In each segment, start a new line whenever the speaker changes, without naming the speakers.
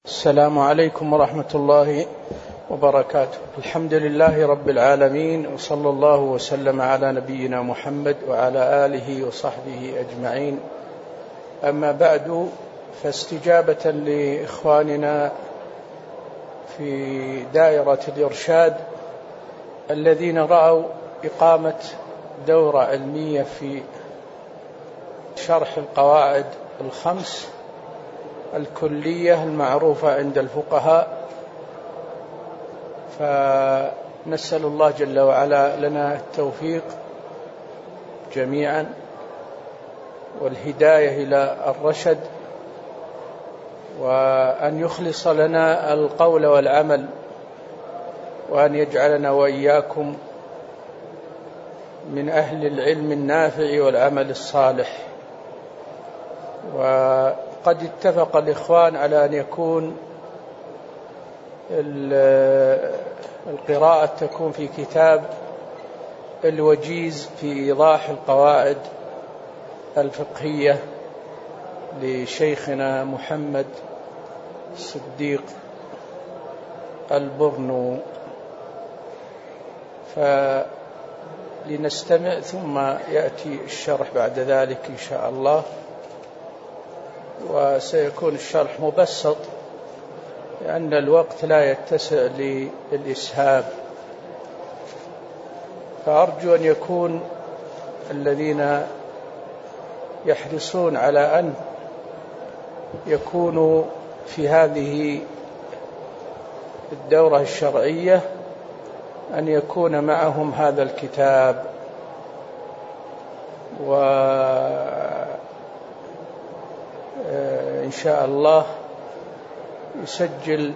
السلام عليكم ورحمة الله وبركاته. الحمد لله رب العالمين، وصلى الله وسلم على نبينا محمد وعلى آله وصحبه أجمعين. أما بعد، فاستجابة لإخواننا في دائرة الإرشاد الذين رأوا إقامة دورة علمية في شرح القواعد الخمس الكلية المعروفة عند الفقهاء، فنسأل الله جل وعلا لنا التوفيق جميعا والهداية إلى الرشد، وأن يخلص لنا القول والعمل، وأن يجعلنا وإياكم من أهل العلم النافع والعمل الصالح. وقد اتفق الإخوان على أن يكون القراءة تكون في كتاب الوجيز في إيضاح القواعد الفقهية لشيخنا محمد صديق البرنو، فلنستمع ثم يأتي الشرح بعد ذلك إن شاء الله. وسيكون الشرح مبسط لأن الوقت لا يتسع للإسهاب، فأرجو أن يكون الذين يحرصون على أن يكونوا في هذه الدورة الشرعية أن يكون معهم هذا الكتاب، إن شاء الله يسجل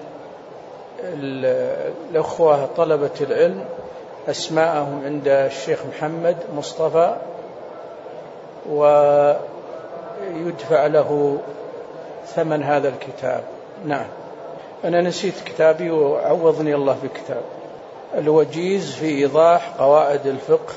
الأخوة طلبة العلم أسماءهم عند الشيخ محمد مصطفى، ويدفع له ثمن هذا الكتاب. نعم، أنا نسيت كتابي وعوضني الله بكتاب الوجيز في إيضاح قواعد الفقه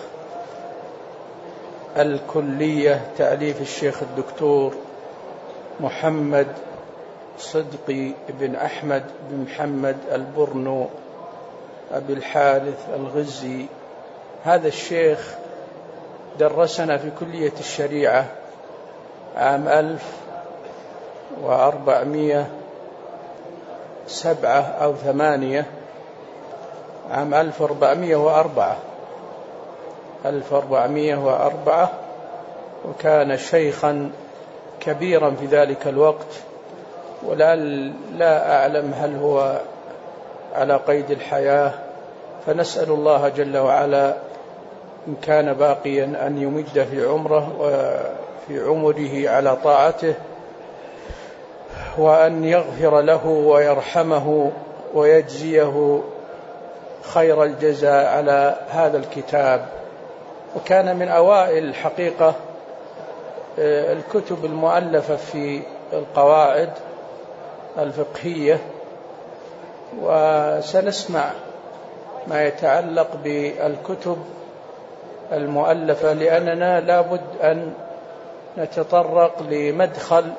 الكلية، تأليف الشيخ الدكتور محمد صدقي بن أحمد بن محمد البرنو أبي الحارث الغزي. هذا الشيخ درسنا في كلية الشريعة عام 1407 أو 8، عام 1404، وكان شيخا كبيرا في ذلك الوقت، لا أعلم هل هو على قيد الحياة، فنسأل الله جل وعلا إن كان باقيا أن يمد في عمره وفي عمره على طاعته، وأن يغفر له ويرحمه ويجزيه خير الجزاء على هذا الكتاب. وكان من أوائل الحقيقة الكتب المؤلفة في القواعد الفقهية، وسنسمع ما يتعلق بالكتب المؤلفة، لأننا لابد أن نتطرق لمدخل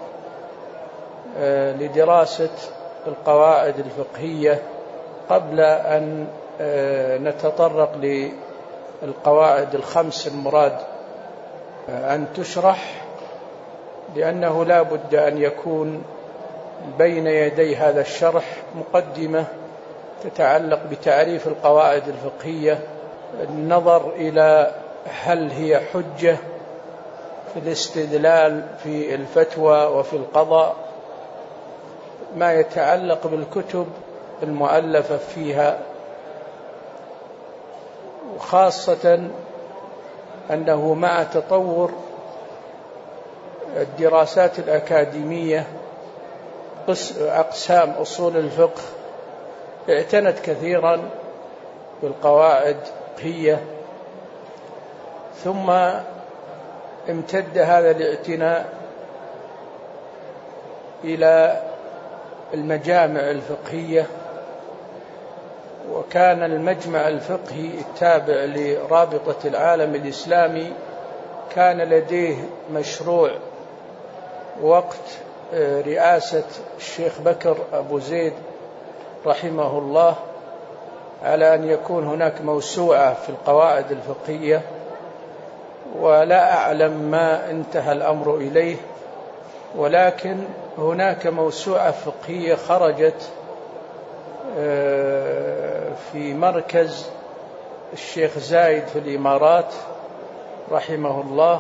لدراسة القواعد الفقهية قبل أن نتطرق للقواعد الخمس المراد أن تشرح، لأنه لا بد أن يكون بين يدي هذا الشرح مقدمة تتعلق بتعريف القواعد الفقهية، النظر إلى هل هي حجة في الاستدلال في الفتوى وفي القضاء، ما يتعلق بالكتب المؤلفة فيها، وخاصة أنه مع تطور الدراسات الأكاديمية أقسام أصول الفقه اعتنت كثيرا بالقواعد الفقهية، ثم امتد هذا الاعتناء إلى المجامع الفقهية، وكان المجمع الفقهي التابع لرابطة العالم الإسلامي كان لديه مشروع وقت رئاسة الشيخ بكر أبو زيد رحمه الله على أن يكون هناك موسوعة في القواعد الفقهية، ولا أعلم ما انتهى الأمر إليه، ولكن هناك موسوعة فقهية خرجت في مركز الشيخ زايد في الإمارات رحمه الله،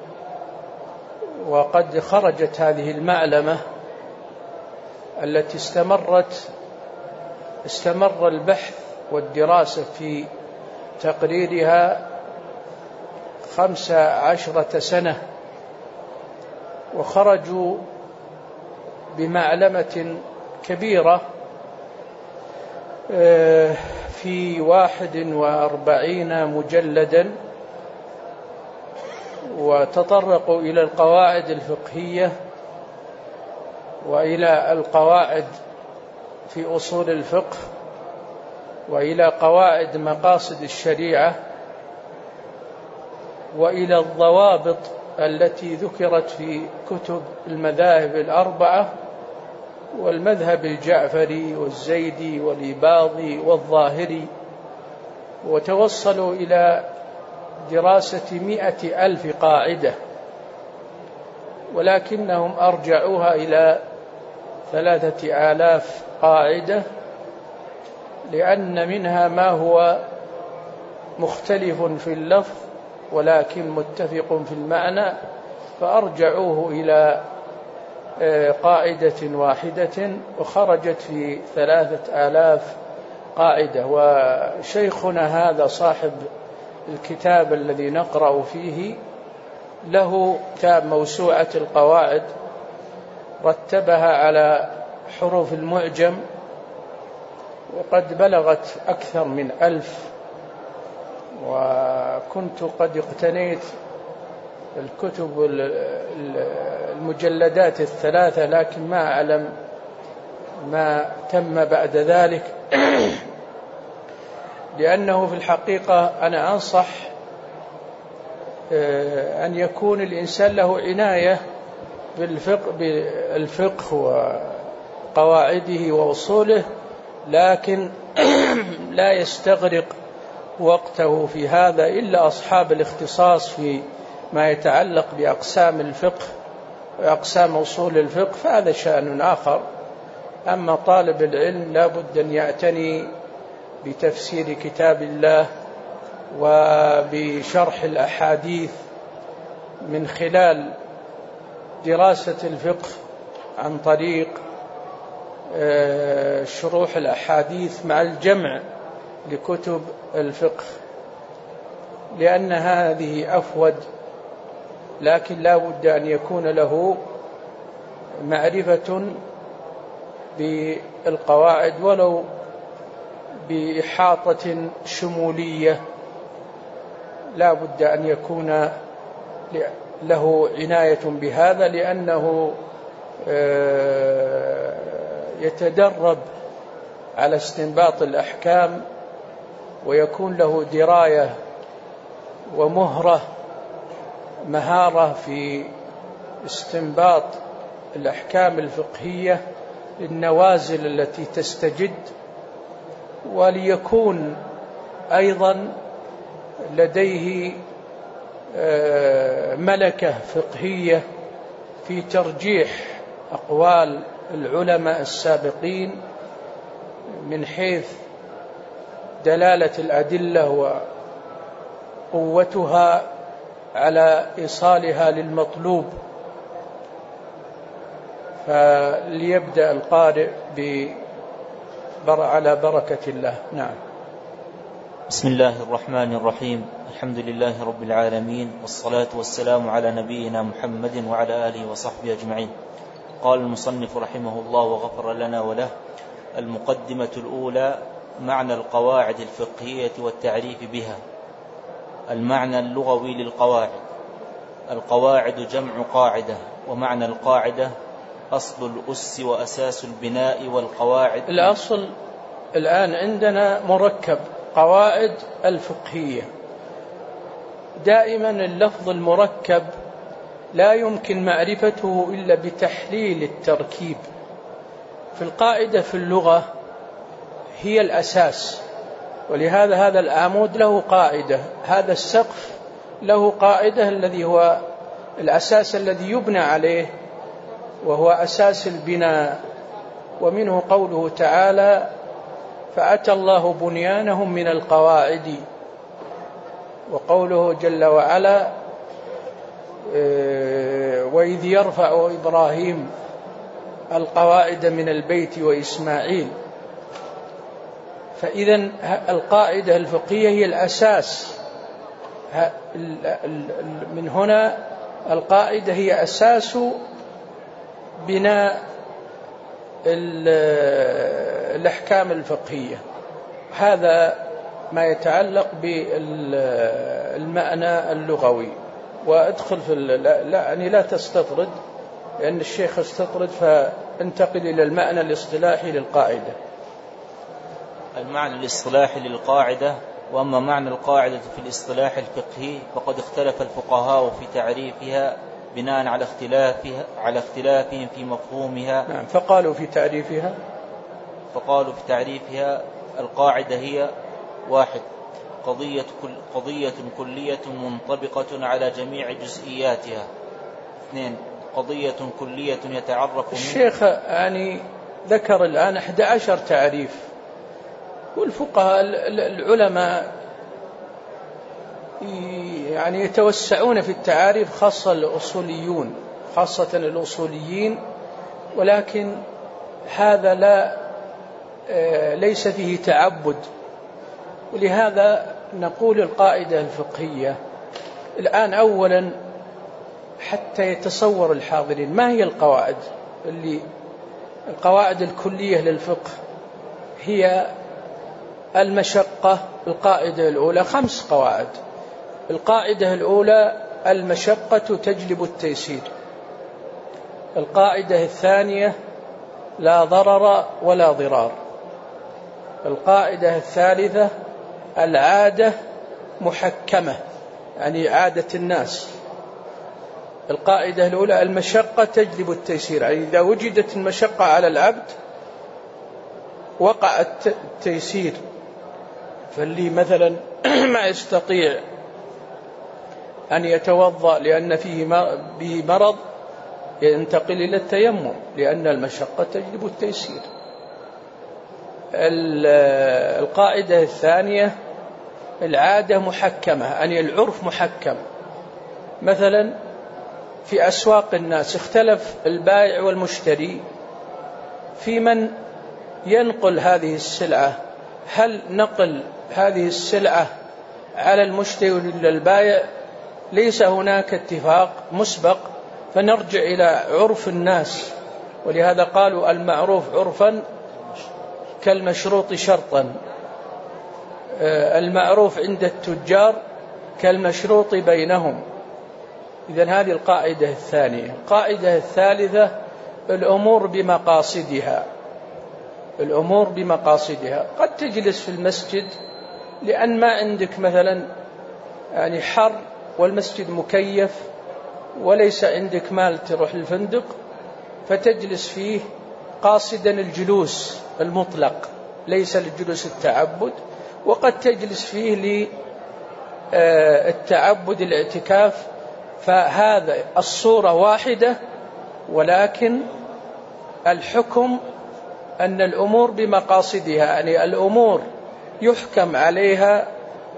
وقد خرجت هذه المعلمة التي استمر البحث والدراسة في تقريرها 15 سنة، وخرجوا بمعلمة كبيرة في 41 مجلدا، وتطرقوا إلى القواعد الفقهية وإلى القواعد في أصول الفقه وإلى قواعد مقاصد الشريعة وإلى الضوابط التي ذكرت في كتب المذاهب الأربعة والمذهب الجعفري والزيدي والإباضي والظاهري، وتوصلوا إلى دراسة 100,000 قاعدة، ولكنهم أرجعوها إلى 3000 قاعدة، لأن منها ما هو مختلف في اللفظ ولكن متفق في المعنى، فأرجعوه إلى قاعدة واحدة وخرجت في 3000 قاعدة. وشيخنا هذا صاحب الكتاب الذي نقرأ فيه له كتاب موسوعة القواعد، رتبها على حروف المعجم، وقد بلغت أكثر من 1000، وكنت قد اقتنيت الكتب المجلدات 3، لكن ما أعلم ما تم بعد ذلك، لأنه في الحقيقة أنا أنصح أن يكون الإنسان له عناية بالفقه وقواعده وأصوله، لكن لا يستغرق وقته في هذا إلا أصحاب الاختصاص في ما يتعلق بأقسام الفقه وأقسام أصول الفقه، فهذا شأن آخر. أما طالب العلم لا بد أن يعتني بتفسير كتاب الله وبشرح الأحاديث من خلال دراسة الفقه عن طريق شروح الأحاديث مع الجمع لكتب الفقه، لأن هذه أفود، لكن لا بد أن يكون له معرفة بالقواعد ولو بإحاطة شمولية، لا بد أن يكون له عناية بهذا، لأنه يتدرب على استنباط الأحكام ويكون له دراية مهارة في استنباط الأحكام الفقهية للنوازل التي تستجد، وليكون أيضا لديه ملكة فقهية في ترجيح أقوال العلماء السابقين من حيث دلالة الأدلة وقوتها على إيصالها للمطلوب. فليبدأ القارئ على بركة الله. نعم.
بسم الله الرحمن الرحيم. الحمد لله رب العالمين، والصلاة والسلام على نبينا محمد وعلى آله وصحبه أجمعين. قال المصنف رحمه الله وغفر لنا وله: المقدمة الأولى: معنى القواعد الفقهية والتعريف بها. المعنى اللغوي للقواعد: القواعد جمع قاعدة، ومعنى القاعدة أصل الأس وأساس البناء. والقواعد
الأصل الآن عندنا مركب قواعد الفقهية. دائما اللفظ المركب لا يمكن معرفته إلا بتحليل التركيب. في القاعدة في اللغة هي الأساس، ولهذا هذا العمود له قاعدة، هذا السقف له قاعدة الذي هو الأساس الذي يبنى عليه، وهو أساس البناء. ومنه قوله تعالى: فأتى الله بنيانهم من القواعد. وقوله جل وعلا: وإذ يرفع إبراهيم القواعد من البيت وإسماعيل. فإذا القاعدة الفقهية هي الأساس. من هنا القاعدة هي أساس بناء الأحكام الفقهية. هذا ما يتعلق بالمعنى اللغوي. وادخل في لا تستطرد، لأن الشيخ استطرد، فانتقل إلى المعنى الاصطلاحي للقاعدة.
المعنى الاصطلاحي للقاعدة. وأما معنى القاعدة في الاصطلاح الفقهي فقد اختلف الفقهاء في تعريفها بناء على اختلافهم في مفهومها.
نعم. فقالوا في تعريفها القاعدة هي: 1. قضية كلية منطبقة على جميع جزئياتها. 2. قضية كلية يتعرف الشيخ ذكر الآن 11 تعريف، والفقهاء العلماء يتوسعون في التعاريف، خاصة الأصوليين، ولكن هذا ليس فيه تعبد. ولهذا نقول القاعدة الفقهية الآن أولا، حتى يتصور الحاضرين ما هي القواعد الكلية للفقه. هي المشقة. القاعدة الأولى 5 قواعد. القاعدة الأولى: المشقة تجلب التيسير. القاعدة الثانية: لا ضرر ولا ضرار. القاعدة الثالثة: العادة محكمة، يعني عادة الناس. القاعدة الأولى: المشقة تجلب التيسير، يعني إذا وجدت المشقة على العبد وقع التيسير. فاللي مثلا ما يستطيع أن يتوضأ لأن فيه به مرض ينتقل إلى التيمم، لأن المشقة تجلب التيسير. القاعدة الثانية: العادة محكمة، يعني العرف محكم. مثلا في أسواق الناس اختلف البائع والمشتري في من ينقل هذه السلعة. هل نقل هذه السلعة على المشتري ولا البائع؟ ليس هناك اتفاق مسبق، فنرجع إلى عرف الناس. ولهذا قالوا: المعروف عرفا كالمشروط شرطا. المعروف عند التجار كالمشروط بينهم. إذن هذه القاعدة الثانية. القاعدة الثالثة: الأمور بمقاصدها. قد تجلس في المسجد لأن ما عندك مثلا حر والمسجد مكيف، وليس عندك مال تروح الفندق، فتجلس فيه قاصدا الجلوس المطلق، ليس للجلوس التعبد. وقد تجلس فيه للتعبد الاعتكاف. فهذا الصورة واحدة، ولكن الحكم أن الأمور بمقاصدها، يعني الأمور يحكم عليها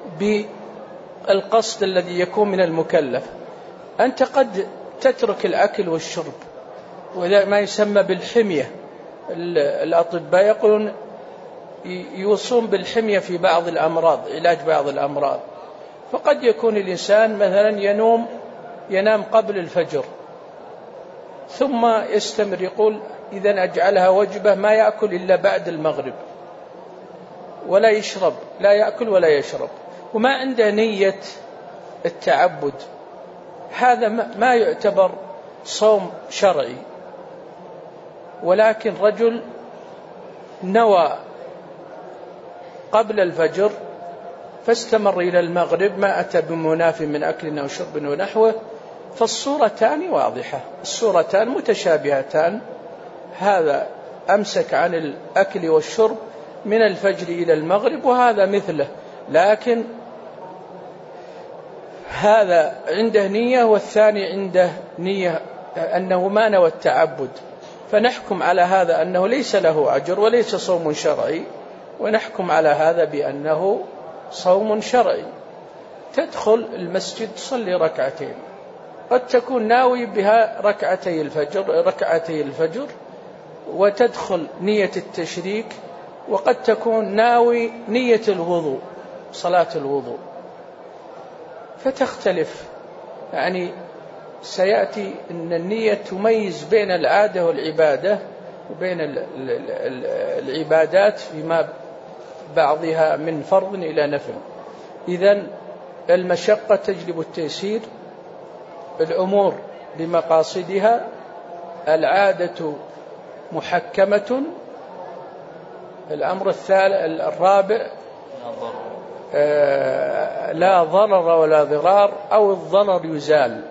بالقصد الذي يكون من المكلف. أنت قد تترك الأكل والشرب، وهذا ما يسمى بالحمية. الأطباء يقولون يوصون بالحمية في بعض الأمراض، علاج بعض الأمراض. فقد يكون الإنسان مثلا ينام قبل الفجر، ثم يستمر، يقول: إذن أجعلها وجبة، ما يأكل إلا بعد المغرب، ولا يشرب، لا يأكل ولا يشرب، وما عنده نية التعبد. هذا ما يعتبر صوم شرعي. ولكن رجل نوى قبل الفجر فاستمر إلى المغرب، ما أتى بمناف من أكل أو شرب ونحوه، فالصورتان واضحة، الصورتان متشابهتان، هذا أمسك عن الأكل والشرب من الفجر إلى المغرب وهذا مثله، لكن هذا عنده نية والثاني عنده نية أنه ما نوى التعبد، فنحكم على هذا أنه ليس له أجر وليس صوم شرعي، ونحكم على هذا بأنه صوم شرعي. تدخل المسجد تصلي ركعتين، قد تكون ناوي بها ركعتي الفجر وتدخل نية التشريك، وقد تكون ناوي نية الوضوء، صلاة الوضوء، فتختلف. يعني سيأتي أن النية تميز بين العادة والعبادة وبين العبادات فيما بعضها من فرض إلى نفل. إذن المشقة تجلب التيسير، الأمور بمقاصدها، العادة محكمة. الأمر الرابع لا ضرر ولا ضرار، أو الضرر يزال.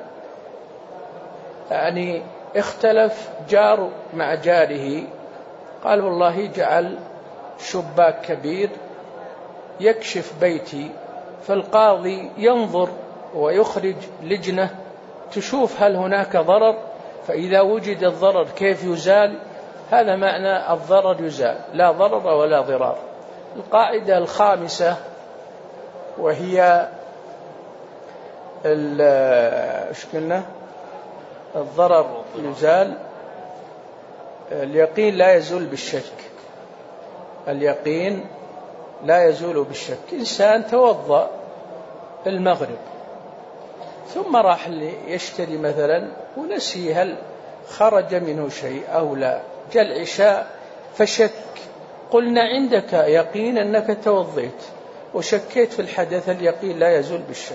يعني اختلف جار مع جاره، قال والله جعل شباك كبير يكشف بيتي، فالقاضي ينظر ويخرج لجنة تشوف هل هناك ضرر، فإذا وجد الضرر كيف يزال. هذا معنى الضرر يزال، لا ضرر ولا ضرار. القاعدة الخامسة وهي الضرر يزال، اليقين لا يزول بالشك، اليقين لا يزول بالشك. إنسان توضأ المغرب ثم راح يشتري مثلا ونسي هل خرج منه شيء أو لا، جاء العشاء فشك، قلنا عندك يقين أنك توضيت وشكيت في الحدث، اليقين لا يزول بالشك.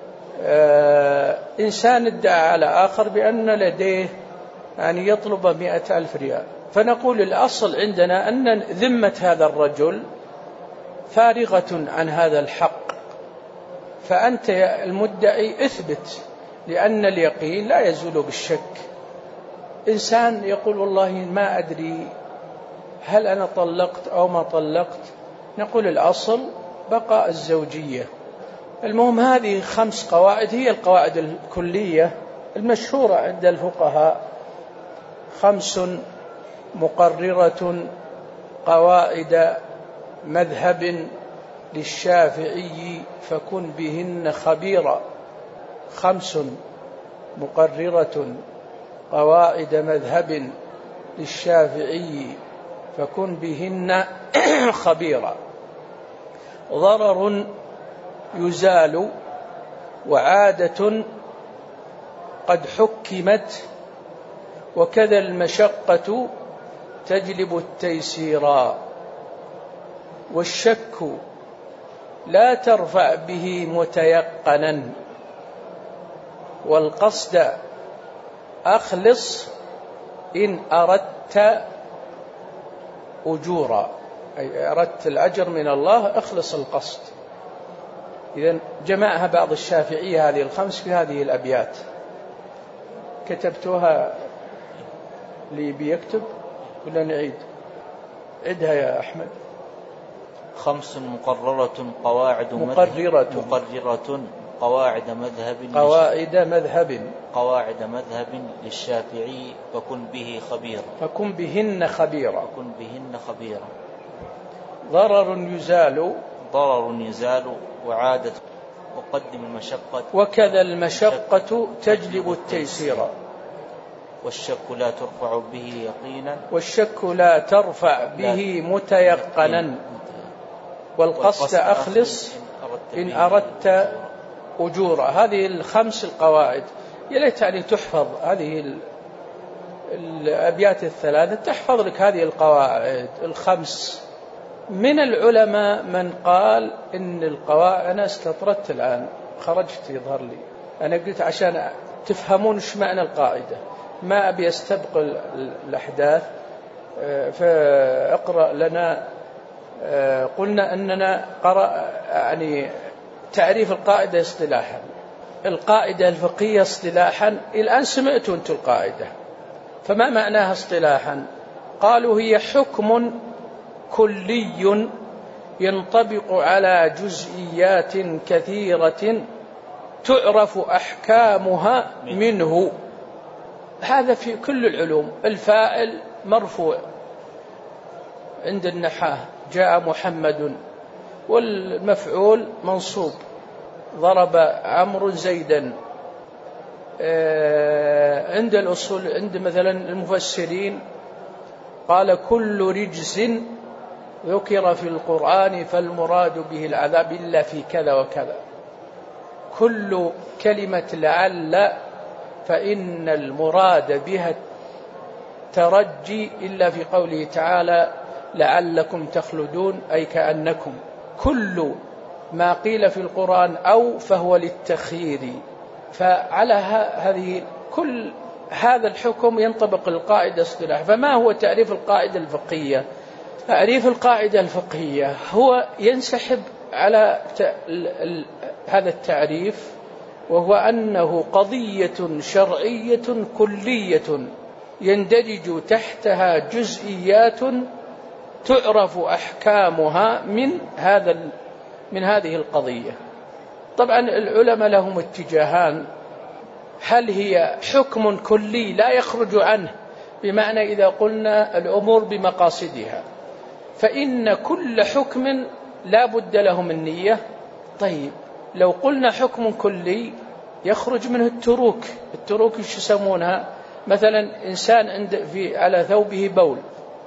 إنسان ادعى على آخر بأن لديه يعني يطلب 100,000 ريال، فنقول الأصل عندنا أن ذمة هذا الرجل فارغة عن هذا الحق، فأنت المدعي اثبت، لأن اليقين لا يزول بالشك. إنسان يقول والله ما أدري هل أنا طلقت أو ما طلقت، نقول الأصل بقاء الزوجية. المهم هذه 5 قواعد هي القواعد الكلية المشهورة عند الفقهاء، 5 مقررة قواعد مذهب للشافعي فكن بهن خبيرا. 5 مقررة قواعد مذهب للشافعي فكن بهن خبيرا. ضرر يزال، وعادة قد حكمت، وكذا المشقة تجلب التيسيرا، والشك لا ترفع به متيقنا، والقصد أخلص إن أردت أجورا، أي أردت الأجر من الله أخلص القصد. إذن جمعها بعض الشافعية هذه 5 في هذه الأبيات، كتبتها لي بيكتب ولا نعيد؟ عدها يا أحمد.
5 مقررة قواعد قواعد مذهب للشافعي فكن به خبيرا،
فكن بهن خبيرا. ضرر يزال
وعادة وقدم المشقة،
وكذا المشقة تجلب التيسير،
والشك لا ترفع به
متيقنا، والقصد أخلص إن أردت أجورا. هذه 5 القواعد، يليت يعني تحفظ هذه الأبيات 3، تحفظ لك هذه القواعد 5. من العلماء من قال إن القواعد، أنا استطردت الآن خرجت يظهر لي، أنا قلت عشان تفهمون إيش معنى القاعدة، ما أبي أستبق الأحداث، فاقرأ لنا. قلنا أننا قرأ يعني تعريف القاعدة اصطلاحا. القاعدة الفقهية اصطلاحا، الآن سمعتوا أنتم القاعدة، فما معناها اصطلاحا؟ قالوا هي حكم كلي ينطبق على جزئيات كثيرة تعرف أحكامها منه. هذا في كل العلوم. الفاعل مرفوع عند النحاة، جاء محمد، والمفعول منصوب، ضرب عمرو زيدا. عند الأصول، عند مثلا المفسرين قال كل رجس ذكر في القرآن فالمراد به العذاب إلا في كذا وكذا. كل كلمة لعل فإن المراد بها الترجي إلا في قوله تعالى لعلكم تخلدون، أي كأنكم. كل ما قيل في القرآن أو فهو للتخيير. فعلى هذه كل هذا الحكم ينطبق القاعدة اصطلاح. فما هو تعريف القاعدة الفقهية؟ تعريف القاعدة الفقهية هو ينسحب على هذا التعريف، وهو أنه قضية شرعية كلية يندرج تحتها جزئيات تعرف أحكامها من هذه القضية. طبعا العلماء لهم اتجاهان: هل هي حكم كلي لا يخرج عنه، بمعنى إذا قلنا الأمور بمقاصدها فإن كل حكم لا بد له من نية. طيب لو قلنا حكم كلي يخرج منه التروك ايش يسمونها؟ مثلا إنسان على ثوبه بول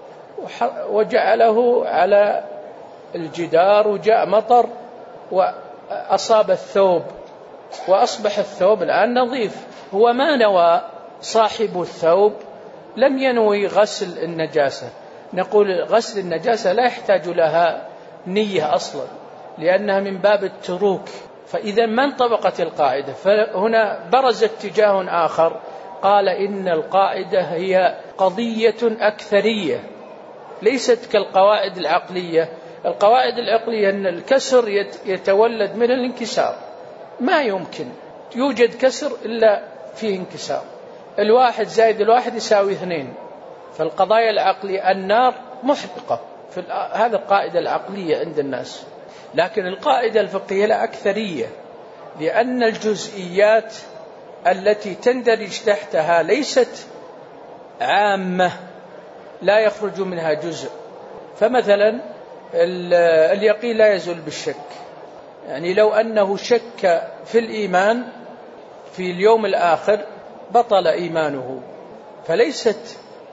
وجعله على الجدار، وجاء مطر وأصاب الثوب وأصبح الثوب الآن نظيف. هو ما نوى صاحب الثوب، لم ينوي غسل النجاسة. نقول غسل النجاسة لا يحتاج لها نية أصلا، لأنها من باب التروك. فإذا ما انطبقت القاعدة. فهنا برز اتجاه آخر، قال إن القاعدة هي قضية أكثرية، ليست كالقواعد العقلية. القواعد العقلية أن الكسر يتولد من الانكسار، ما يمكن يوجد كسر إلا فيه انكسار. 1 زائد 1 يساوي 2. فالقضايا العقلية النار محرقة، هذا القاعدة العقلية عند الناس. لكن القاعدة الفقهية لا أكثرية، لأن الجزئيات التي تندرج تحتها ليست عامة لا يخرج منها جزء. فمثلا اليقين لا يزول بالشك، يعني لو أنه شك في الإيمان في اليوم الآخر بطل إيمانه، فليست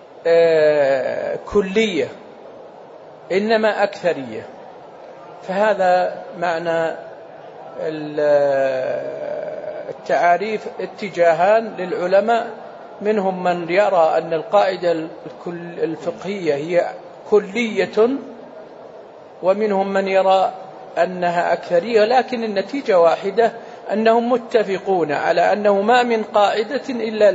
كلية إنما أكثرية. فهذا معنى التعاريف. اتجاهان للعلماء، منهم من يرى أن القاعدة الفقهية هي كلية، ومنهم من يرى أنها أكثرية، لكن النتيجة واحدة، أنهم متفقون على أنه ما من قاعدة إلا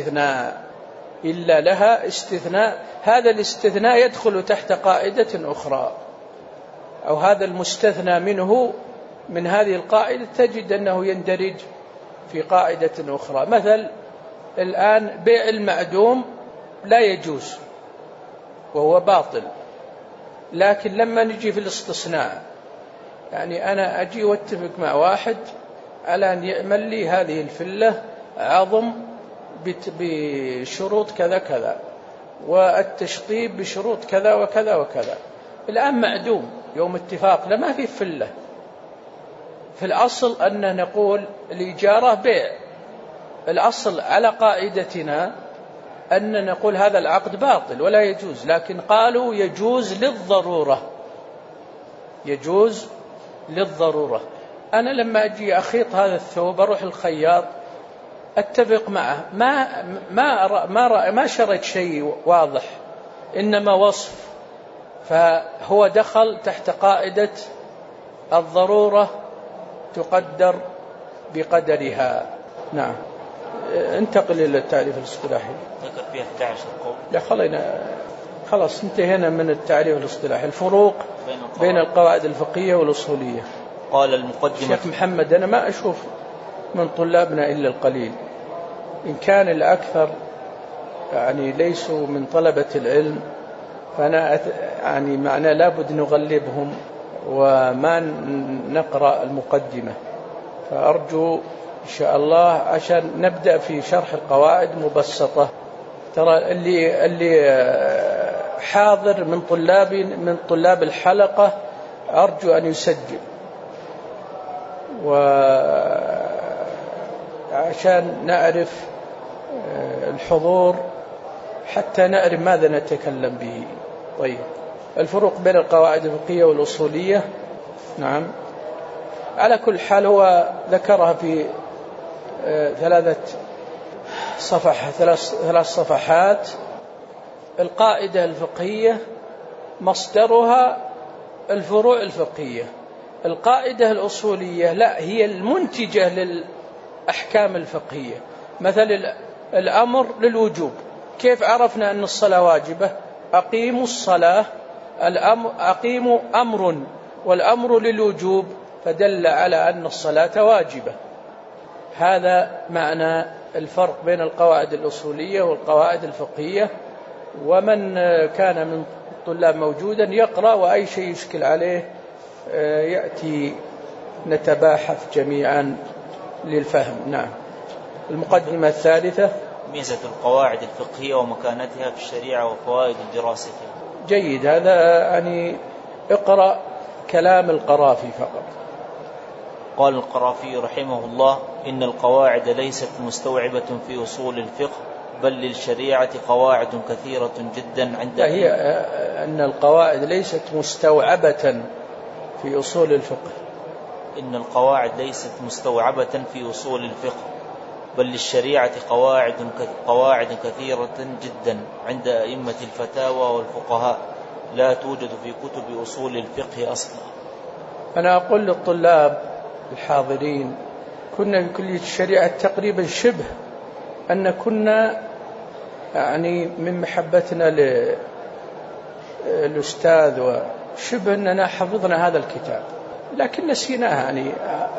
لها استثناء. هذا الاستثناء يدخل تحت قاعدة أخرى، أو هذا المستثنى منه من هذه القاعدة تجد أنه يندرج في قاعدة أخرى. مثل الآن بيع المعدوم لا يجوز وهو باطل، لكن لما نجي في الاستصناع، يعني أنا أجي واتفق مع واحد على أن يعمل لي هذه الفلة عظم بشروط كذا كذا، والتشطيب بشروط كذا وكذا وكذا. الآن معدوم يوم اتفاق لما في فلة. في الأصل أن نقول الإجارة بيع، الأصل على قاعدتنا أن نقول هذا العقد باطل ولا يجوز، لكن قالوا يجوز للضرورة. أنا لما أجي أخيط هذا الثوب أروح الخياط أتفق معه، ما شرط شيء واضح، إنما وصف، فهو دخل تحت قاعدة الضرورة تقدر بقدرها. نعم. انتقل إلى التعريف الاصطلاحي.
ذكر فيها 11 قول.
لا خلاص انتهينا من التعريف الاصطلاحي. الفروق بين القواعد الفقهية والأصولية.
قال المقدمة
شيخ محمد، أنا ما أشوف من طلابنا إلا القليل. إن كان الأكثر يعني ليسوا من طلبة العلم، فأنا يعني معناه لابد نغلبهم وما نقرأ المقدمة. فأرجو إن شاء الله عشان نبدأ في شرح القواعد مبسطة. ترى اللي حاضر من طلاب الحلقة أرجو أن يسجل، وعشان نعرف الحضور حتى نعرف ماذا نتكلم به. طيب، الفروق بين القواعد الفقهية والأصولية. نعم، على كل حال هو ذكرها في ثلاث صفحات. القاعدة الفقهية مصدرها الفروع الفقهية. القاعدة الأصولية لا، هي المنتجة للأحكام الفقهية. مثل الأمر للوجوب، كيف عرفنا أن الصلاة واجبة؟ أقيموا الصلاة، أقيموا أمر، والأمر للوجوب فدل على أن الصلاة واجبة. هذا معنى الفرق بين القواعد الأصولية والقواعد الفقهية. ومن كان من الطلاب موجودا يقرأ، وأي شيء يشكل عليه يأتي نتباحث جميعا للفهم. نعم. المقدمة الثالثة:
ميزة القواعد الفقهية ومكانتها في الشريعة وفوائد دراستها.
جيد، هذا يعني اقرأ كلام القرافي فقط.
قال القرافي رحمه الله: إن القواعد ليست مستوعبة في أصول الفقه، بل للشريعة قواعد كثيرة جدا عند
هي أن القواعد ليست مستوعبة في أصول الفقه.
إن القواعد ليست مستوعبة في أصول الفقه، بل للشريعة قواعد كثيرة جدا عند أئمة الفتاوى والفقهاء، لا توجد في كتب أصول الفقه أصلا.
أنا أقول للطلاب الحاضرين، كنا في كلية الشريعة تقريبا شبه أن كنا يعني من محبتنا للأستاذ وشبه أننا حفظنا هذا الكتاب، لكن نسيناه يعني.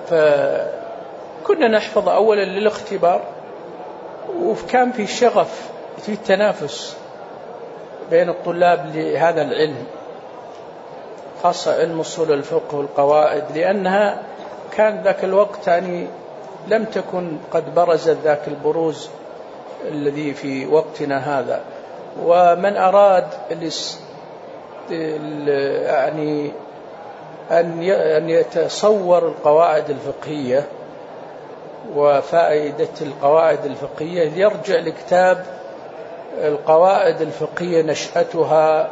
فكنا نحفظ أولا للاختبار، وكان في شغف في التنافس بين الطلاب لهذا العلم، خاصة علم أصول الفقه والقواعد، لأنها كان ذاك الوقت يعني لم تكن قد برزت ذاك البروز الذي في وقتنا هذا. ومن أراد يعني أن يتصور القواعد الفقهية وفائدة القواعد الفقهية يرجع لكتاب القواعد الفقهية، نشأتها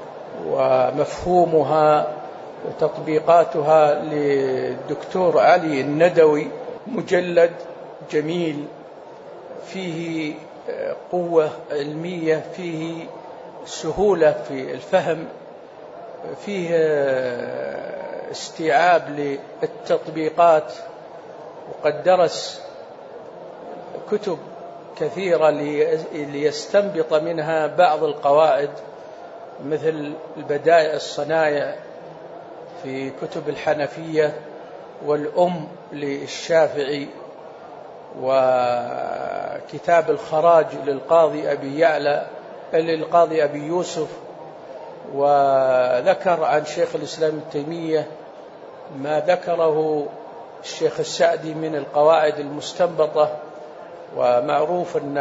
ومفهومها وتطبيقاتها، للدكتور علي الندوي. مجلد جميل فيه قوة علمية، فيه سهولة في الفهم، فيه استيعاب للتطبيقات، وقد درس كتب كثيرة ليستنبط منها بعض القواعد، مثل البدائع الصنايع في كتب الحنفية، والأم للشافعي، وكتاب الخراج للقاضي أبي يوسف. وذكر عن شيخ الإسلام ابن تيمية ما ذكره الشيخ السعدي من القواعد المستنبطة. ومعروف أن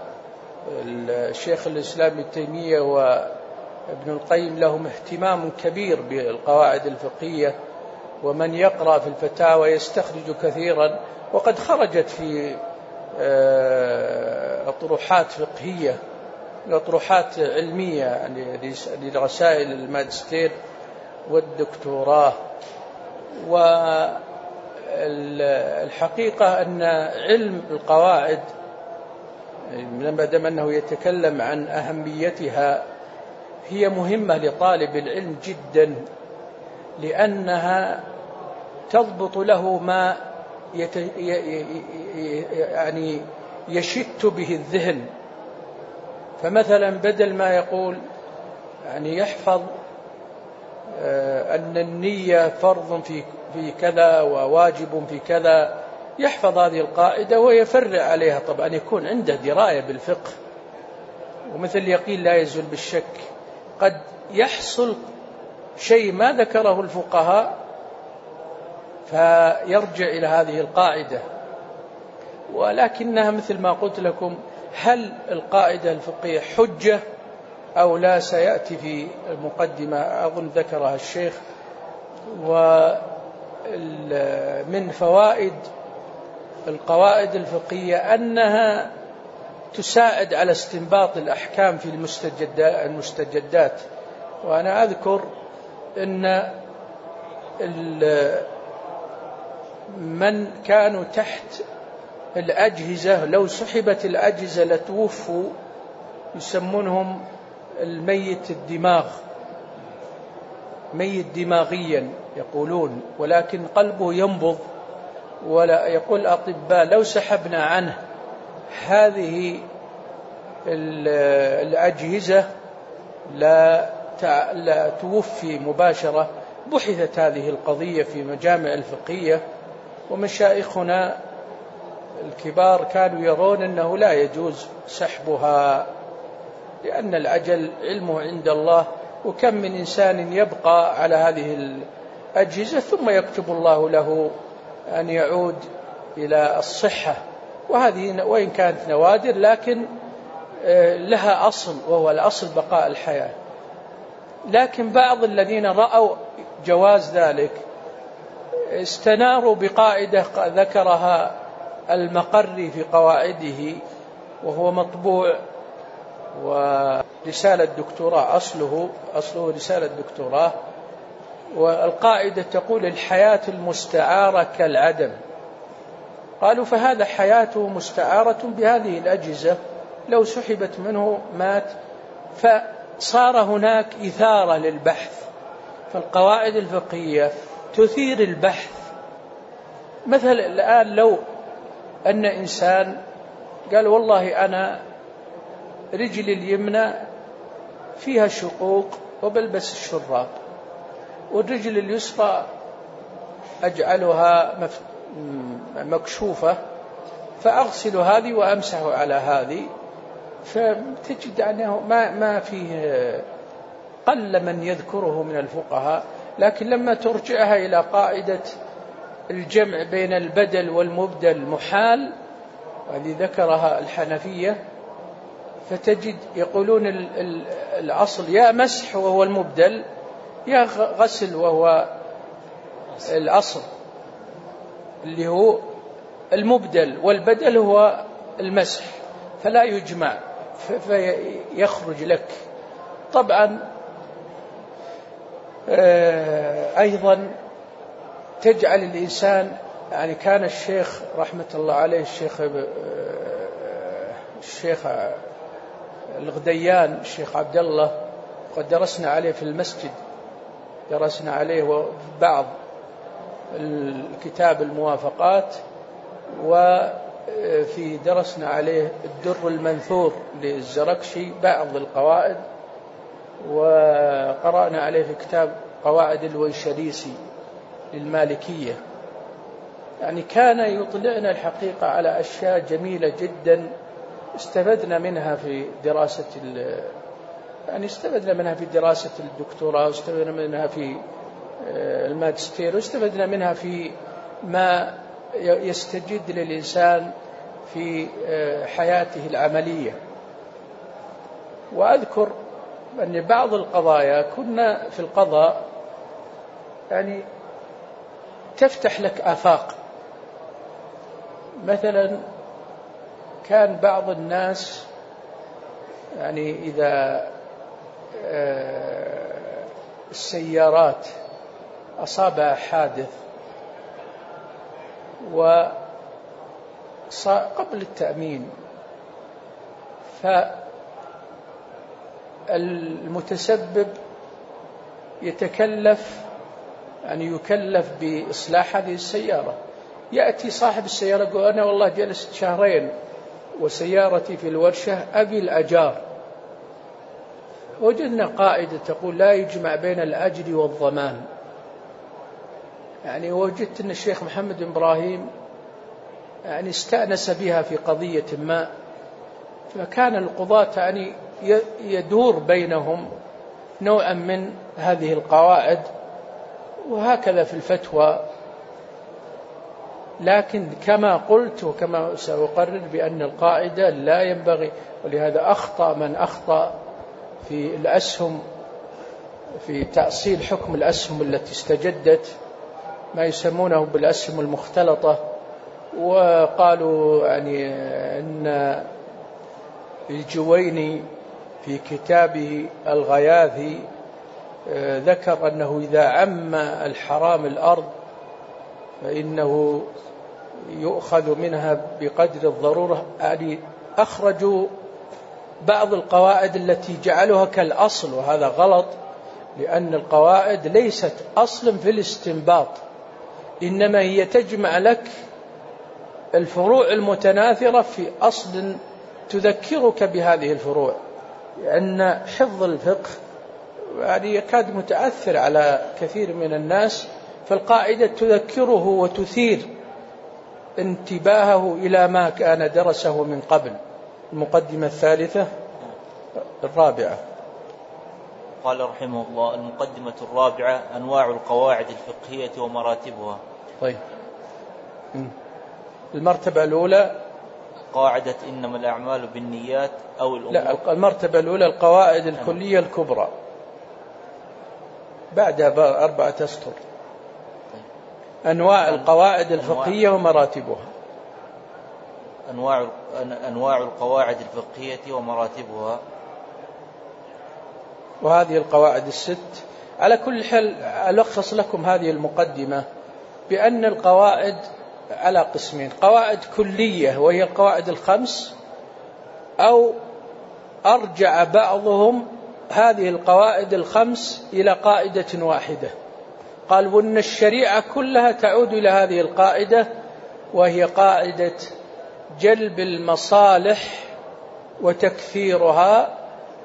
الشيخ الإسلام ابن تيمية وابن القيم لهم اهتمام كبير بالقواعد الفقهية، ومن يقرأ في الفتاوى يستخرج كثيرا، وقد خرجت في أطروحات فقهية، أطروحات علمية يعني لرسائل الماجستير والدكتوراه. والحقيقة أن علم القواعد ما دام أنه يتكلم عن أهميتها، هي مهمة لطالب العلم جدا، لأنها تضبط له ما يعني يشت به الذهن. فمثلا بدل ما يقول يعني يحفظ أن النية فرض في كذا وواجب في كذا، يحفظ هذه القاعدة ويفرع عليها. طبعا يكون عنده دراية بالفقه، ومثل يقين لا يزول بالشك. قد يحصل شيء ما ذكره الفقهاء فيرجع إلى هذه القاعدة، ولكنها مثل ما قلت لكم، هل القاعدة الفقهية حجة أو لا سيأتي في المقدمة أظن ذكرها الشيخ. ومن فوائد القواعد الفقهية أنها تساعد على استنباط الأحكام في المستجدات. وأنا أذكر أن من كانوا تحت الأجهزة لو سحبت الأجهزة لتوفوا، يسمونهم الميت الدماغ، ميت دماغيا يقولون، ولكن قلبه ينبض. ولا يقول الأطباء لو سحبنا عنه هذه الأجهزة لا توفي مباشرة. بحثت هذه القضية في مجامع الفقهية، ومشايخنا الكبار كانوا يرون أنه لا يجوز سحبها، لأن الأجل علمه عند الله. وكم من إنسان يبقى على هذه الأجهزة ثم يكتب الله له أن يعود إلى الصحة، وهذه وإن كانت نوادر لكن لها أصل، وهو الأصل بقاء الحياة. لكن بعض الذين رأوا جواز ذلك استناروا بقاعدة ذكرها المقري في قواعده، وهو مطبوع ورسالة دكتوراه، أصله رسالة دكتوراه. والقاعدة تقول الحياة المستعارة كالعدم. قالوا فهذا حياته مستعارة بهذه الأجهزة، لو سحبت منه مات. فصار هناك إثارة للبحث. فالقواعد الفقهية تثير البحث. مثل الآن لو أن إنسان قال والله أنا رجلي اليمنى فيها شقوق وبلبس الشراب، والرجل اليسرى أجعلها مكشوفة، فأغسل هذه وأمسح على هذه. فتجد أنه ما فيه، قل من يذكره من الفقهاء. لكن لما ترجعها إلى قاعدة الجمع بين البدل والمبدل محال، هذه ذكرها الحنفية، فتجد يقولون الأصل يا مسح وهو المبدل، يا غسل وهو الأصل اللي هو المبدل، والبدل هو المسح، فلا يجمع فيخرج لك. طبعا أيضا تجعل الإنسان، يعني كان الشيخ رحمة الله عليه الشيخ الغديان الشيخ عبد الله، قد درسنا عليه في المسجد، درسنا عليه وبعض الكتاب الموافقات، وفي درسنا عليه الدر المنثور للزركشي بعض القواعد، وقرأنا عليه في كتاب قواعد الويشريسي للمالكية. يعني كان يطلعنا الحقيقة على أشياء جميلة جدا استفدنا منها في دراسة استفدنا منها في دراسة الدكتوراه، واستفدنا منها في الماجستير، واستفدنا منها في ما يستجد للإنسان في حياته العملية. وأذكر أن بعض القضايا كنا في القضاء يعني تفتح لك آفاق. مثلا كان بعض الناس يعني إذا السيارات أصابها حادث وقبل التأمين، فالمتسبب يكلف بإصلاح هذه السيارة. يأتي صاحب السيارة يقول أنا والله جلست شهرين وسيارتي في الورشة أبي الأجار. وجدنا قاعدة تقول لا يجمع بين الأجر والضمان. يعني وجدت أن الشيخ محمد إبراهيم يعني استأنس بها في قضية ما، فكان القضاة يعني يدور بينهم نوعا من هذه القواعد، وهكذا في الفتوى. لكن كما قلت وكما سأقرر بأن القاعدة لا ينبغي، ولهذا أخطأ من أخطأ في الأسهم، في تأصيل حكم الأسهم التي استجدت، ما يسمونه بالأسهم المختلطة، وقالوا يعني أن الجويني في كتابه الغياثي ذكر أنه إذا عم الحرام الأرض فإنه يؤخذ منها بقدر الضرورة. يعني أخرجوا بعض القواعد التي جعلوها كالأصل، وهذا غلط، لأن القواعد ليست أصلا في الاستنباط، إنما هي تجمع لك الفروع المتناثرة في أصل تذكرك بهذه الفروع، لأن حفظ الفقه يعني يكاد متأثر على كثير من الناس، فالقاعدة تذكره وتثير انتباهه إلى ما كان درسه من قبل. المقدمة الثالثة الرابعة.
قال رحمه الله: المقدمة الرابعة: أنواع القواعد الفقهية ومراتبها.
طيب، المرتبة الأولى
قاعدة إنما الأعمال بالنيات أو الأمور.
لا، المرتبة الأولى القواعد الكلية الكبرى، بعدها 4 أسطر. أنواع القواعد الفقهية ومراتبها.
أنواع القواعد الفقهية ومراتبها،
وهذه القواعد الست. على كل حال ألخص لكم هذه المقدمة بأن القواعد على قسمين: قواعد كلية وهي القواعد الخمس، أو أرجع بعضهم هذه القواعد الخمس إلى قاعدة واحدة. قال: وأن الشريعة كلها تعود إلى هذه القاعدة، وهي قاعدة جلب المصالح وتكثيرها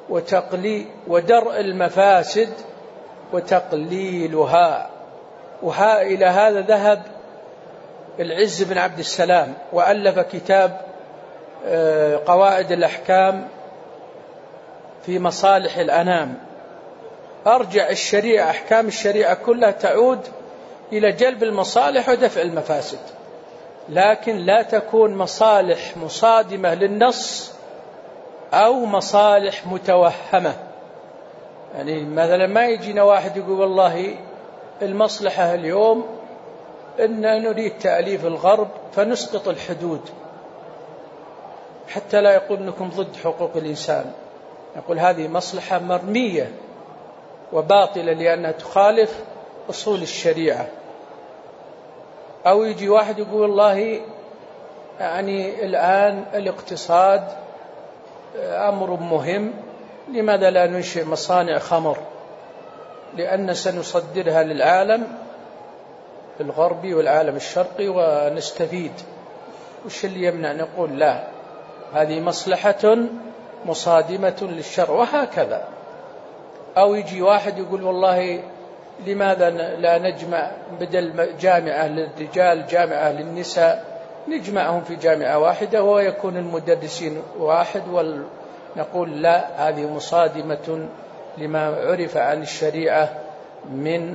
ودرء المفاسد وتقليلها. إلى هذا ذهب العز بن عبد السلام، وألف كتاب قواعد الأحكام في مصالح الأنام. أرجع الشريعة، أحكام الشريعة كلها تعود إلى جلب المصالح ودفع المفاسد، لكن لا تكون مصالح مصادمة للنص أو مصالح متوهمة. يعني مثلا ما يجينا واحد يقول والله المصلحة اليوم إن نريد تأليف الغرب فنسقط الحدود، حتى لا يقول أنكم ضد حقوق الإنسان. يقول هذه مصلحة مرمية وباطلة لأنها تخالف أصول الشريعة. أو يجي واحد يقول والله يعني الآن الاقتصاد أمر مهم، لماذا لا ننشئ مصانع خمر لأن سنصدرها للعالم الغربي والعالم الشرقي ونستفيد. وش اللي يمنع؟ نقول لا، هذه مصلحة مصادمة للشرع، وهكذا. أو يجي واحد يقول والله لماذا لا نجمع بدل جامعة للرجال جامعة للنساء، نجمعهم في جامعة واحدة ويكون المدرسين واحد. نقول لا، هذه مصادمة لما عرف عن الشريعة من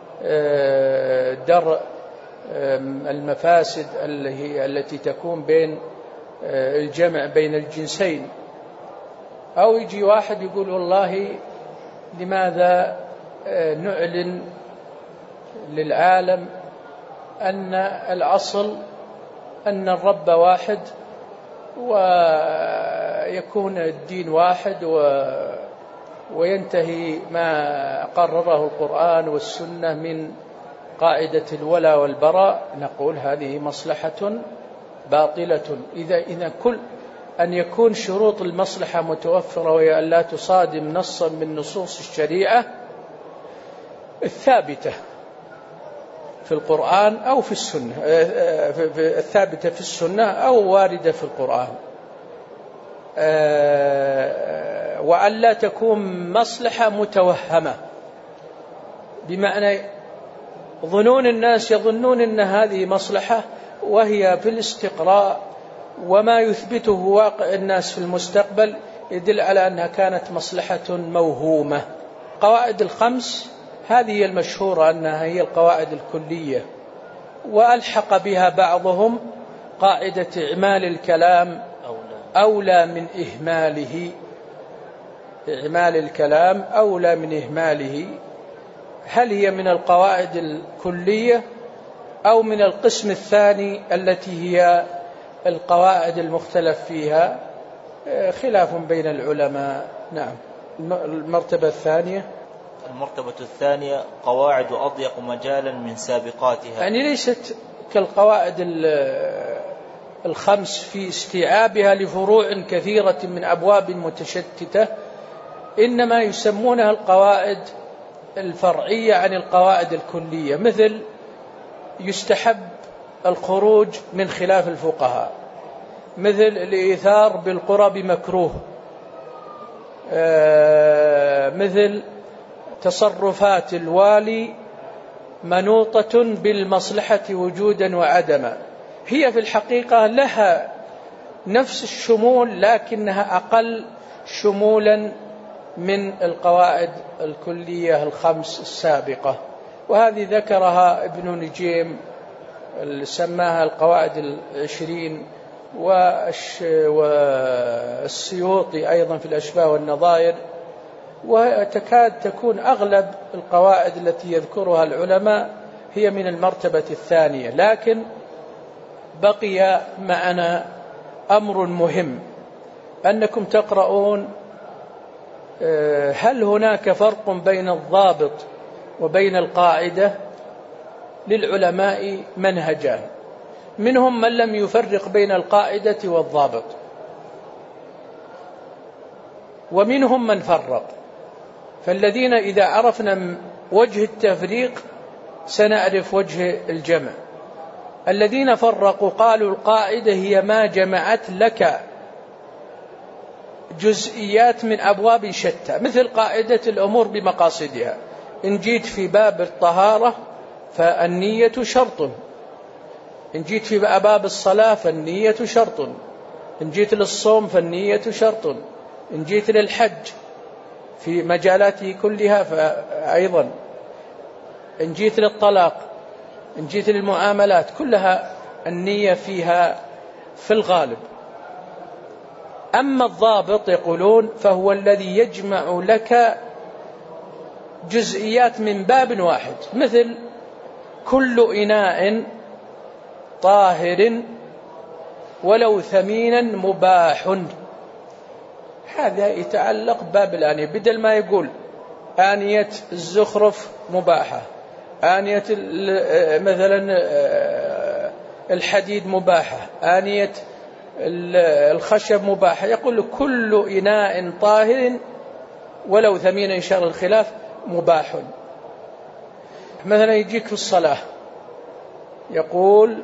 درء المفاسد التي تكون بين الجمع بين الجنسين. أو يجي واحد يقول والله لماذا نعلن للعالم أن الأصل أن الرب واحد ويكون الدين واحد وينتهي ما قرره القرآن والسنة من قاعدة الولاء والبراء. نقول هذه مصلحة باطلة. إذا كل أن يكون شروط المصلحة متوفرة، وهي أن لا تصادم نصا من نصوص الشريعة الثابتة في القرآن أو في السنة، الثابتة في السنة أو واردة في القرآن، وأن لا تكون مصلحة متوهمة، بمعنى ظنون الناس يظنون أن هذه مصلحة وهي في الاستقراء، وما يثبته واقع الناس في المستقبل يدل على أنها كانت مصلحة موهومة. قواعد الخمس هذه المشهورة أنها هي القواعد الكلية، وألحق بها بعضهم قاعدة إعمال الكلام أولى من إهماله. إعمال الكلام أولى من إهماله. هل هي من القواعد الكلية أو من القسم الثاني التي هي القواعد المختلف فيها؟ خلاف بين العلماء. نعم. المرتبة الثانية،
المرتبة الثانية قواعد أضيق مجالا من سابقاتها،
يعني ليست كالقواعد الخمس في استيعابها لفروع كثيرة من أبواب متشتتة، إنما يسمونها القواعد الفرعية عن القواعد الكلية. مثل يستحب الخروج من خلاف الفقهاء، مثل الإيثار بالقرب مكروه، مثل تصرفات الوالي منوطة بالمصلحة وجودا وعدما. هي في الحقيقة لها نفس الشمول لكنها أقل شمولا من القواعد الكلية الخمس السابقة، وهذه ذكرها ابن نجيم سماها القواعد 20، والسيوطي أيضا في الأشباه والنظائر. وتكاد تكون أغلب القواعد التي يذكرها العلماء هي من المرتبة الثانية. لكن بقي معنا أمر مهم، أنكم تقرؤون هل هناك فرق بين الضابط وبين القاعدة؟ للعلماء منهجان، منهم من لم يفرق بين القاعدة والضابط، ومنهم من فرق. فالذين إذا عرفنا وجه التفريق سنعرف وجه الجمع. الذين فرقوا قالوا القاعدة هي ما جمعت لك جزئيات من أبواب شتى، مثل قاعدة الأمور بمقاصدها. إن جيت في باب الطهارة فالنية شرط، إن جيت في باب الصلاة فالنية شرط، إن جيت للصوم فالنية شرط، إن جيت للحج في مجالاته كلها فأيضا، إن جيت للطلاق، إن جيت للمعاملات كلها النية فيها في الغالب. أما الضابط يقولون فهو الذي يجمع لك جزئيات من باب واحد، مثل كل إناء طاهر ولو ثمينا مباح. هذا يتعلق باب الآنية، بدل ما يقول آنية الزخرف مباحة، آنية مثلا الحديد مباحة، آنية الخشب مباحة، يقول كل إناء طاهر ولو ثمينا إن شاء الخلاف مباح. مثلا يجيك في الصلاة يقول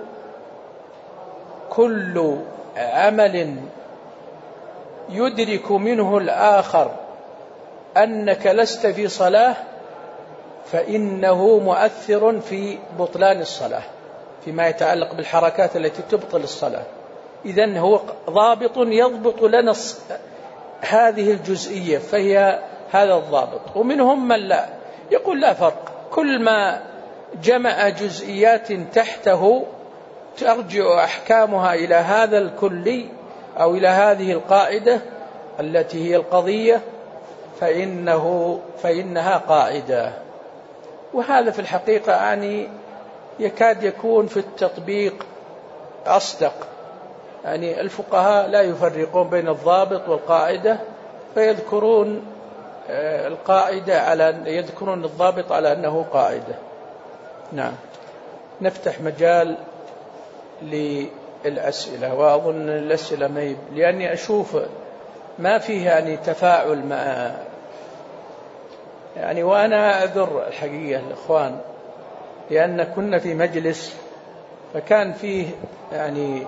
كل عمل يدرك منه الآخر أنك لست في صلاة فإنه مؤثر في بطلان الصلاة، فيما يتعلق بالحركات التي تبطل الصلاة. إذن هو ضابط يضبط لنا هذه الجزئية، فهي هذا الضابط. ومنهم من لا يقول لا فرق، كل ما جمع جزئيات تحته ترجع أحكامها إلى هذا الكلي أو إلى هذه القاعدة التي هي القضية فإنها قاعدة. وهذا في الحقيقة يعني يكاد يكون في التطبيق أصدق، يعني الفقهاء لا يفرقون بين الضابط والقاعدة، فيذكرون يذكرون الضابط على أنه قاعدة. نعم. نفتح مجال للأسئلة، وأظن الأسئلة ما لأني أشوف ما فيه يعني تفاعل مع يعني، وأنا أذر الحقيقة الإخوان، لأن كنا في مجلس فكان فيه يعني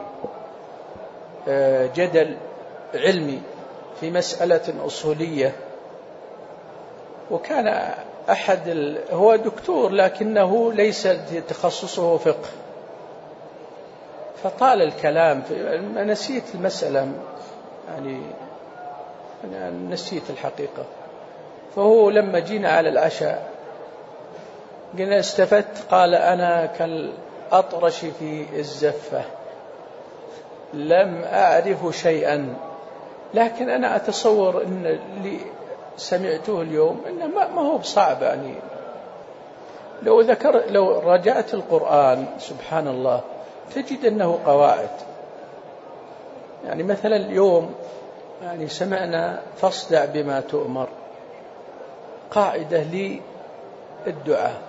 جدل علمي في مسألة أصولية، وكان أحد هو دكتور لكنه ليس تخصصه فقه، فطال الكلام، نسيت المسألة، يعني أنا نسيت الحقيقة. فهو لما جينا على العشاء قلنا استفدت، قال أنا كالأطرش في الزفة لم أعرف شيئا، لكن أنا أتصور أن اللي سمعته اليوم إنه ما هو بصعب. يعني لو رجعت القرآن سبحان الله تجد أنه قواعد. يعني مثلا اليوم يعني سمعنا فاصدع بما تؤمر، قاعدة للدعاء،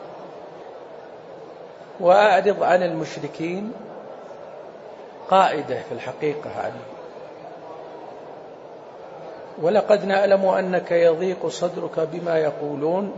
وأعرض عن المشركين، قاعدة في الحقيقة يعني. ولقد نعلم أنك يضيق صدرك بما يقولون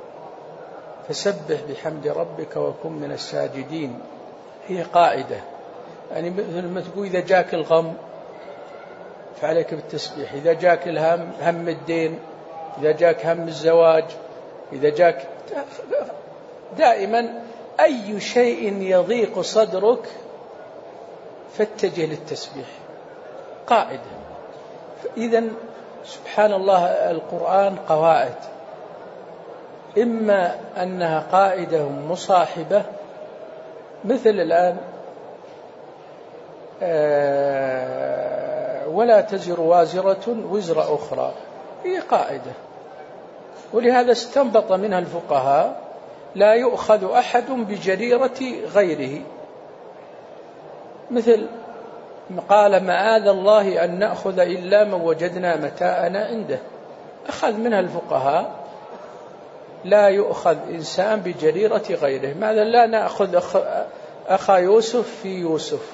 فسبح بحمد ربك وكن من الساجدين، هي قاعدة. يعني مثل ما تقول إذا جاك الغم فعليك بالتسبيح، إذا جاك الهم، هم الدين، إذا جاك هم الزواج، إذا جاك دائما أي شيء يضيق صدرك فاتجه للتسبيح، قاعدة. إذن سبحان الله القرآن قواعد، إما أنها قاعدة مصاحبة، مثل الآن ولا تزر وازرة وزر أخرى، هي قاعدة، ولهذا استنبط منها الفقهاء لا يؤخذ أحد بجريرة غيره. مثل قال معاذ الله أن نأخذ إلا من وجدنا متاعنا عنده، أخذ منها الفقهاء لا يؤخذ إنسان بجريرة غيره. ماذا لا نأخذ أخا يوسف في يوسف،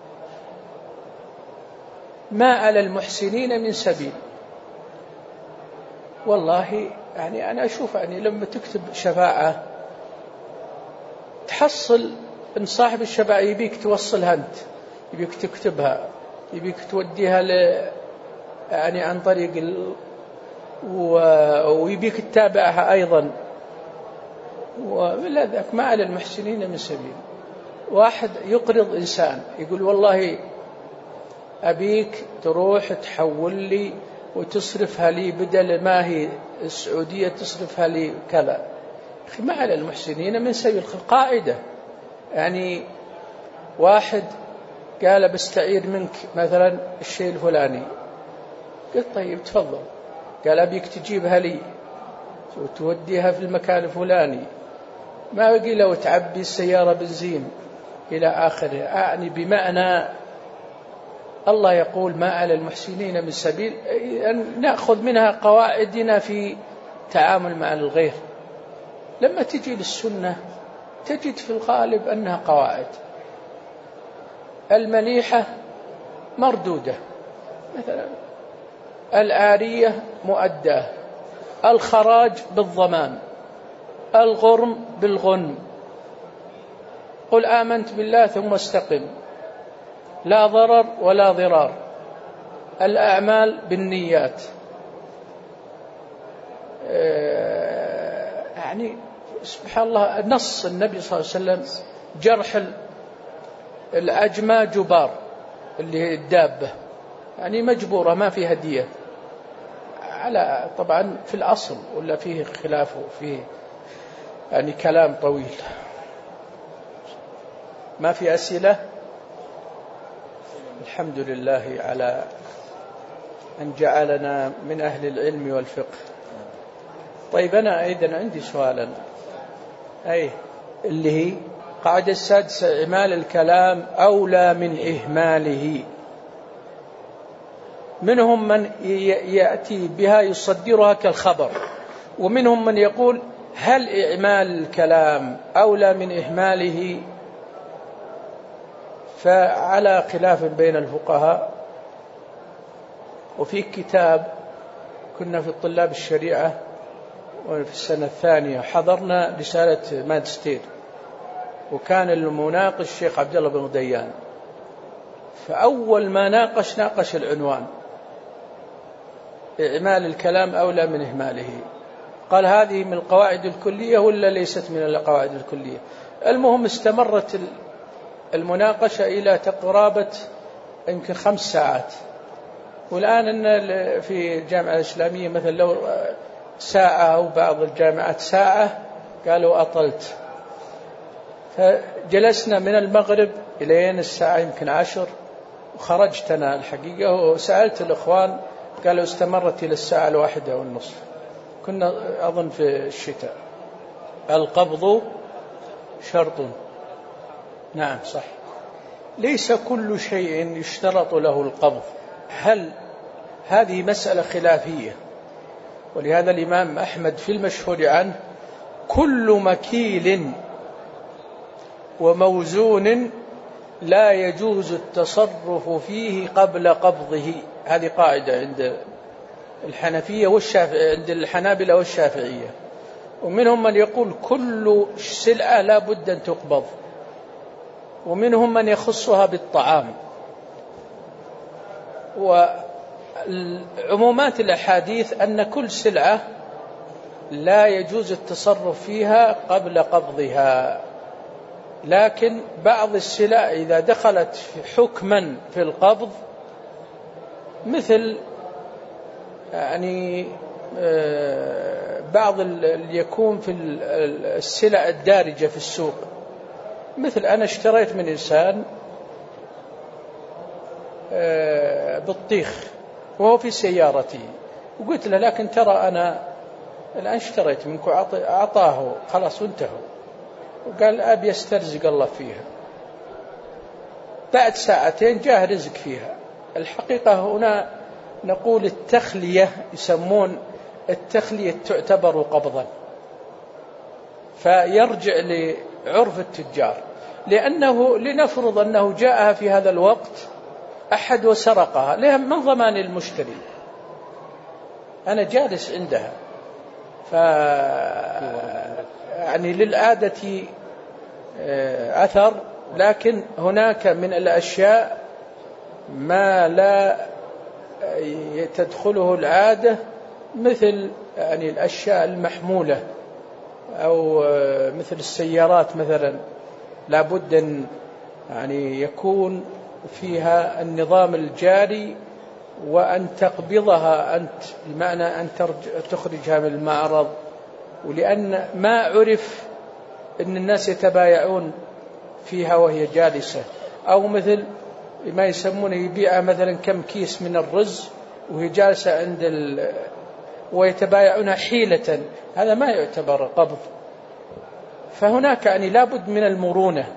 ما على المحسنين من سبيل. والله يعني أنا أشوف يعني لما تكتب شفاعة تحصل إن صاحب الشفاعة يبيك توصلها أنت، يبيك تكتبها، يبيك توديها يعني عن طريق ويبيك تتابعها أيضا. ولا ذاك ما على المحسنين من سبيل. واحد يقرض إنسان يقول والله أبيك تروح تحول لي وتصرفها لي بدل ما هي السعودية تصرفها لي كذا، أخي ما على المحسنين من سبيل. قاعدة يعني واحد قال بستعير منك مثلا الشيء الفلاني، قلت طيب تفضل، قال أبيك تجيبها لي وتوديها في المكان الفلاني، ما بقي لو تعبي السيارة بنزين إلى آخره. يعني بمعنى الله يقول ما على المحسنين من سبيل، أن نأخذ منها قواعدنا في تعامل مع الغير. لما تجي للسنة تجد في الغالب أنها قواعد. المنيحة مردودة، مثلا العارية مؤداه، الخراج بالضمان، الغرم بالغنم، قل آمنت بالله ثم استقم، لا ضرر ولا ضرار، الأعمال بالنيات. يعني سبحان الله نص النبي صلى الله عليه وسلم جرح الأجمى جبار، اللي هي الدابة يعني مجبورة ما فيها دية، على طبعا في الأصل ولا فيه خلاف وفيه يعني كلام طويل. ما في أسئلة؟ الحمد لله على أن جعلنا من أهل العلم والفقه. طيب أنا أيضا عندي سؤالا، اللي هي قاعدة السادسة إعمال الكلام أولى من إهماله. منهم من يأتي بها يصدرها كالخبر، ومنهم من يقول هل إعمال الكلام أولى من إهماله؟ فعلى خلاف بين الفقهاء. وفي كتاب كنا في الطلاب الشريعة وفي السنة الثانية حضرنا رسالة ماجستير، وكان المناقش الشيخ عبد الله بن غديان، فأول ما ناقش العنوان إعمال الكلام أولى من إهماله. قال هذه من القواعد الكلية ولا ليست من القواعد الكلية؟ المهم استمرت المناقشة إلى قرابة يمكن 5 ساعات، والآن إن في الجامعة الإسلامية مثلا لو ساعة أو بعض الجامعات ساعة قالوا أطلت. فجلسنا من المغرب إلى الساعة يمكن 10 وخرجت أنا الحقيقة، وسألت الإخوان قالوا استمرت إلى الساعة 1:30. كنا أظن في الشتاء. القبض شرط. نعم صح، ليس كل شيء يشترط له القبض. هل هذه مسألة خلافية، ولهذا الإمام أحمد في المشهور عنه كل مكيل وموزون لا يجوز التصرف فيه قبل قبضه. هذه قاعدة عند الحنفية عند الحنابلة والشافعية. ومنهم من يقول كل سلعة لا بد أن تقبض، ومنهم من يخصها بالطعام. وعمومات الأحاديث أن كل سلعة لا يجوز التصرف فيها قبل قبضها، لكن بعض السلع إذا دخلت حكما في القبض، مثل يعني بعض يكون في السلع الدارجة في السوق. مثل أنا اشتريت من إنسان بطيخ وهو في سيارتي، وقلت له لكن ترى أنا الآن اشتريت منك، أعطاه خلاص وانتهوا، وقال أبي يسترزق الله فيها. بعد ساعتين جاء رزق فيها. الحقيقة هنا نقول التخلية، يسمون التخلية تعتبر قبضا، فيرجع لعرف التجار. لأنه لنفرض أنه جاءها في هذا الوقت أحد وسرقها، لها من ضمان المشتري؟ أنا جالس عندها، يعني للعادة أثر، لكن هناك من الأشياء ما لا تدخله العادة، مثل يعني الأشياء المحمولة أو مثل السيارات مثلا، لابد أن يعني يكون فيها النظام الجاري، وأن تقبضها أنت، بمعنى أن تخرجها من المعرض. ولأن ما عرف أن الناس يتبايعون فيها وهي جالسة، أو مثل ما يسمونه يبيع مثلا كم كيس من الرز وهي جالسة عند ويتبايعونها حيلة، هذا ما يعتبر قبض. فهناك يعني لابد من المرونة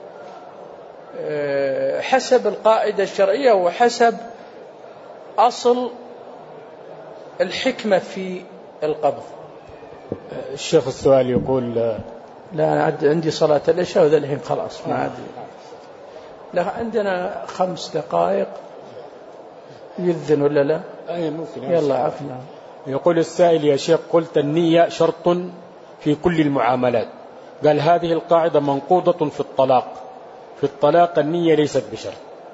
حسب القاعدة الشرعية وحسب أصل الحكمة في القبض.
الشيخ السؤال يقول
لا أنا عندي صلاة العشاء وذا الحين خلاص ما عاد. لا عندنا 5 دقائق يذن ولا لا؟
أي ممكن.
يلا عفنا.
يقول السائل يا شيخ قلت النية شرط في كل المعاملات، قال هذه القاعدة منقوضة في الطلاق. في الطلاق النية ليست بشرط.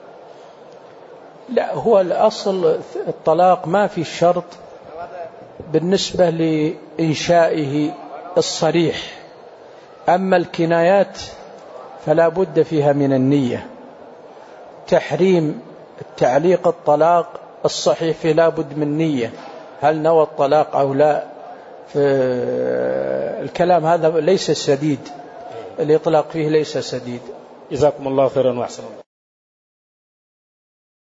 لا، هو الأصل الطلاق ما في شرط بالنسبة لإنشائه الصريح، أما الكنايات فلا بد فيها من النية. تحريم التعليق الطلاق الصحيح فيه لا بد من نية، هل نوى الطلاق أو لا. الكلام هذا ليس سديد، الإطلاق فيه ليس سديد.
جزاكم الله خيرا وأحسن الله.